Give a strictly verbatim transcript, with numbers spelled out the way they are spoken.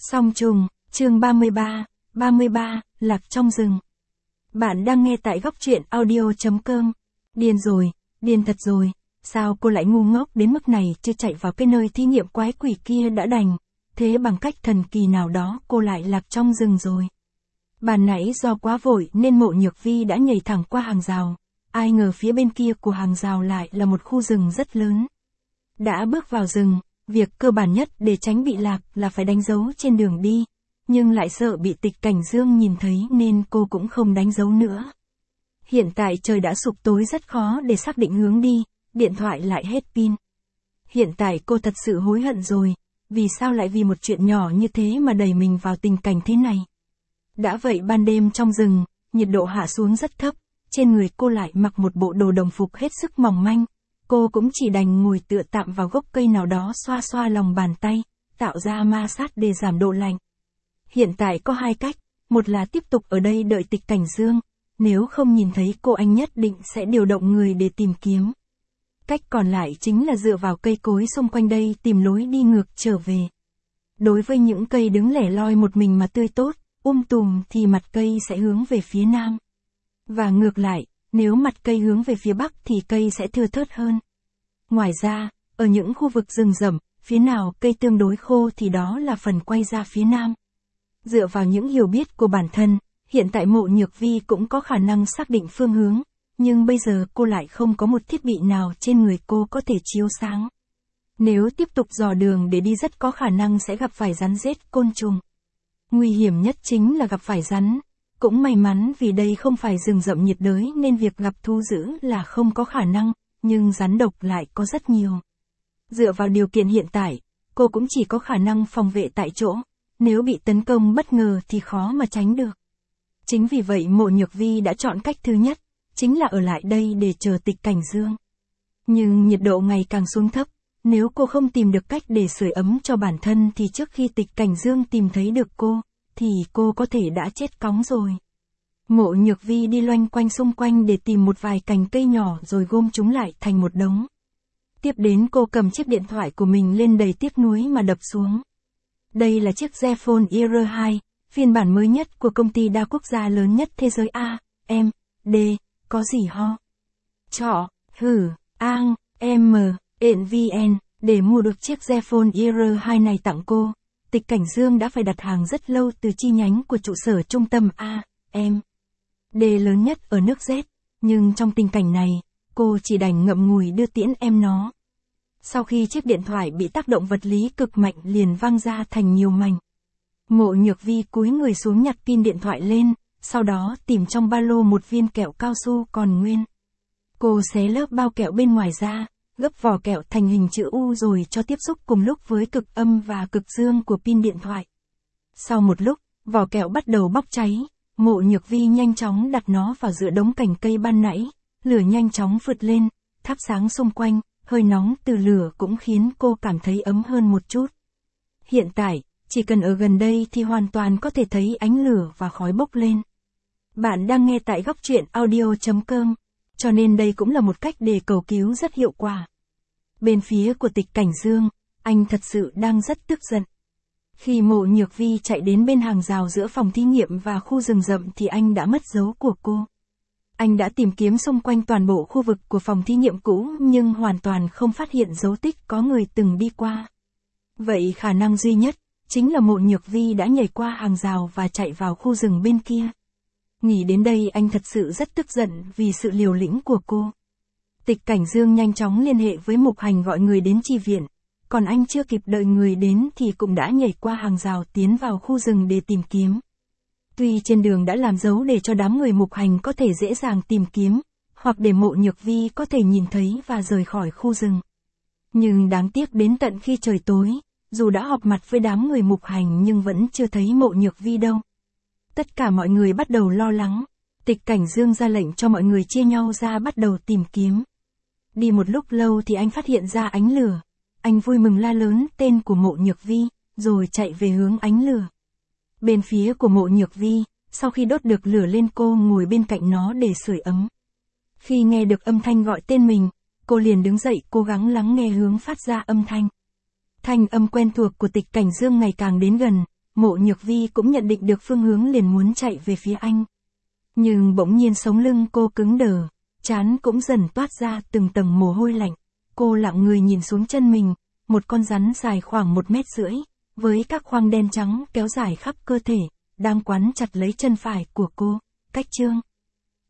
Song trùng, chương ba mươi ba, ba mươi ba, lạc trong rừng. Bạn đang nghe tại góc truyện audio.com. Điên rồi, điên thật rồi, sao cô lại ngu ngốc đến mức này, chưa chạy vào cái nơi thí nghiệm quái quỷ kia đã đành, thế bằng cách thần kỳ nào đó cô lại lạc trong rừng rồi. Bàn nãy do quá vội nên Mộ Nhược Vi đã nhảy thẳng qua hàng rào, ai ngờ phía bên kia của hàng rào lại là một khu rừng rất lớn. Đã bước vào rừng, việc cơ bản nhất để tránh bị lạc là phải đánh dấu trên đường đi, nhưng lại sợ bị Tịch Cảnh Dương nhìn thấy nên cô cũng không đánh dấu nữa. Hiện tại trời đã sụp tối, rất khó để xác định hướng đi, điện thoại lại hết pin. Hiện tại cô thật sự hối hận rồi, vì sao lại vì một chuyện nhỏ như thế mà đẩy mình vào tình cảnh thế này. Đã vậy ban đêm trong rừng, nhiệt độ hạ xuống rất thấp, trên người cô lại mặc một bộ đồ đồng phục hết sức mỏng manh. Cô cũng chỉ đành ngồi tựa tạm vào gốc cây nào đó xoa xoa lòng bàn tay, tạo ra ma sát để giảm độ lạnh. Hiện tại có hai cách, một là tiếp tục ở đây đợi Tịch Cảnh Dương, nếu không nhìn thấy cô anh nhất định sẽ điều động người để tìm kiếm. Cách còn lại chính là dựa vào cây cối xung quanh đây tìm lối đi ngược trở về. Đối với những cây đứng lẻ loi một mình mà tươi tốt, um tùm thì mặt cây sẽ hướng về phía nam. Và ngược lại, nếu mặt cây hướng về phía bắc thì cây sẽ thưa thớt hơn. Ngoài ra, ở những khu vực rừng rậm, phía nào cây tương đối khô thì đó là phần quay ra phía nam. Dựa vào những hiểu biết của bản thân, hiện tại Mộ Nhược Vi cũng có khả năng xác định phương hướng, nhưng bây giờ cô lại không có một thiết bị nào trên người cô có thể chiếu sáng. Nếu tiếp tục dò đường để đi rất có khả năng sẽ gặp phải rắn rết, côn trùng. Nguy hiểm nhất chính là gặp phải rắn. Cũng may mắn vì đây không phải rừng rậm nhiệt đới nên việc gặp thú dữ là không có khả năng, nhưng rắn độc lại có rất nhiều. Dựa vào điều kiện hiện tại, cô cũng chỉ có khả năng phòng vệ tại chỗ, nếu bị tấn công bất ngờ thì khó mà tránh được. Chính vì vậy Mộ Nhược Vi đã chọn cách thứ nhất, chính là ở lại đây để chờ Tịch Cảnh Dương. Nhưng nhiệt độ ngày càng xuống thấp, nếu cô không tìm được cách để sưởi ấm cho bản thân thì trước khi Tịch Cảnh Dương tìm thấy được cô, thì cô có thể đã chết cóng rồi. Mộ Nhược Vi đi loanh quanh xung quanh để tìm một vài cành cây nhỏ rồi gom chúng lại thành một đống. Tiếp đến cô cầm chiếc điện thoại của mình lên đầy tiếc nuối mà đập xuống. Đây là chiếc Zenfone E R hai, phiên bản mới nhất của công ty đa quốc gia lớn nhất thế giới A, M, D, có gì ho? Trọ, hử, ang, M, N V N, để mua được chiếc Zenfone E R hai này tặng cô. Tịch Cảnh Dương đã phải đặt hàng rất lâu từ chi nhánh của trụ sở trung tâm A, M, D lớn nhất ở nước Z, nhưng trong tình cảnh này, cô chỉ đành ngậm ngùi đưa tiễn em nó. Sau khi chiếc điện thoại bị tác động vật lý cực mạnh liền văng ra thành nhiều mảnh. Mộ Nhược Vi cúi người xuống nhặt pin điện thoại lên, sau đó tìm trong ba lô một viên kẹo cao su còn nguyên. Cô xé lớp bao kẹo bên ngoài ra, gấp vỏ kẹo thành hình chữ U rồi cho tiếp xúc cùng lúc với cực âm và cực dương của pin điện thoại. Sau một lúc, vỏ kẹo bắt đầu bốc cháy, Mộ Nhược Vi nhanh chóng đặt nó vào giữa đống cành cây ban nãy, lửa nhanh chóng vượt lên, thắp sáng xung quanh, hơi nóng từ lửa cũng khiến cô cảm thấy ấm hơn một chút. Hiện tại, chỉ cần ở gần đây thì hoàn toàn có thể thấy ánh lửa và khói bốc lên. Bạn đang nghe tại góc truyện audio.com, cho nên đây cũng là một cách để cầu cứu rất hiệu quả. Bên phía của Tịch Cảnh Dương, anh thật sự đang rất tức giận. Khi Mộ Nhược Vi chạy đến bên hàng rào giữa phòng thí nghiệm và khu rừng rậm thì anh đã mất dấu của cô. Anh đã tìm kiếm xung quanh toàn bộ khu vực của phòng thí nghiệm cũ nhưng hoàn toàn không phát hiện dấu tích có người từng đi qua. Vậy khả năng duy nhất, chính là Mộ Nhược Vi đã nhảy qua hàng rào và chạy vào khu rừng bên kia. Nghĩ đến đây anh thật sự rất tức giận vì sự liều lĩnh của cô. Tịch Cảnh Dương nhanh chóng liên hệ với Mục Hành gọi người đến chi viện, còn anh chưa kịp đợi người đến thì cũng đã nhảy qua hàng rào tiến vào khu rừng để tìm kiếm. Tuy trên đường đã làm dấu để cho đám người Mục Hành có thể dễ dàng tìm kiếm, hoặc để Mộ Nhược Vi có thể nhìn thấy và rời khỏi khu rừng. Nhưng đáng tiếc đến tận khi trời tối, dù đã họp mặt với đám người Mục Hành nhưng vẫn chưa thấy Mộ Nhược Vi đâu. Tất cả mọi người bắt đầu lo lắng, Tịch Cảnh Dương ra lệnh cho mọi người chia nhau ra bắt đầu tìm kiếm. Đi một lúc lâu thì anh phát hiện ra ánh lửa, anh vui mừng la lớn tên của Mộ Nhược Vi, rồi chạy về hướng ánh lửa. Bên phía của Mộ Nhược Vi, sau khi đốt được lửa lên cô ngồi bên cạnh nó để sưởi ấm. Khi nghe được âm thanh gọi tên mình, cô liền đứng dậy cố gắng lắng nghe hướng phát ra âm thanh. Thanh âm quen thuộc của Tịch Cảnh Dương ngày càng đến gần, Mộ Nhược Vi cũng nhận định được phương hướng liền muốn chạy về phía anh. Nhưng bỗng nhiên sống lưng cô cứng đờ, trán cũng dần toát ra từng tầng mồ hôi lạnh. Cô lặng người nhìn xuống chân mình, một con rắn dài khoảng một mét rưỡi, với các khoang đen trắng kéo dài khắp cơ thể, đang quắn chặt lấy chân phải của cô. Cách chương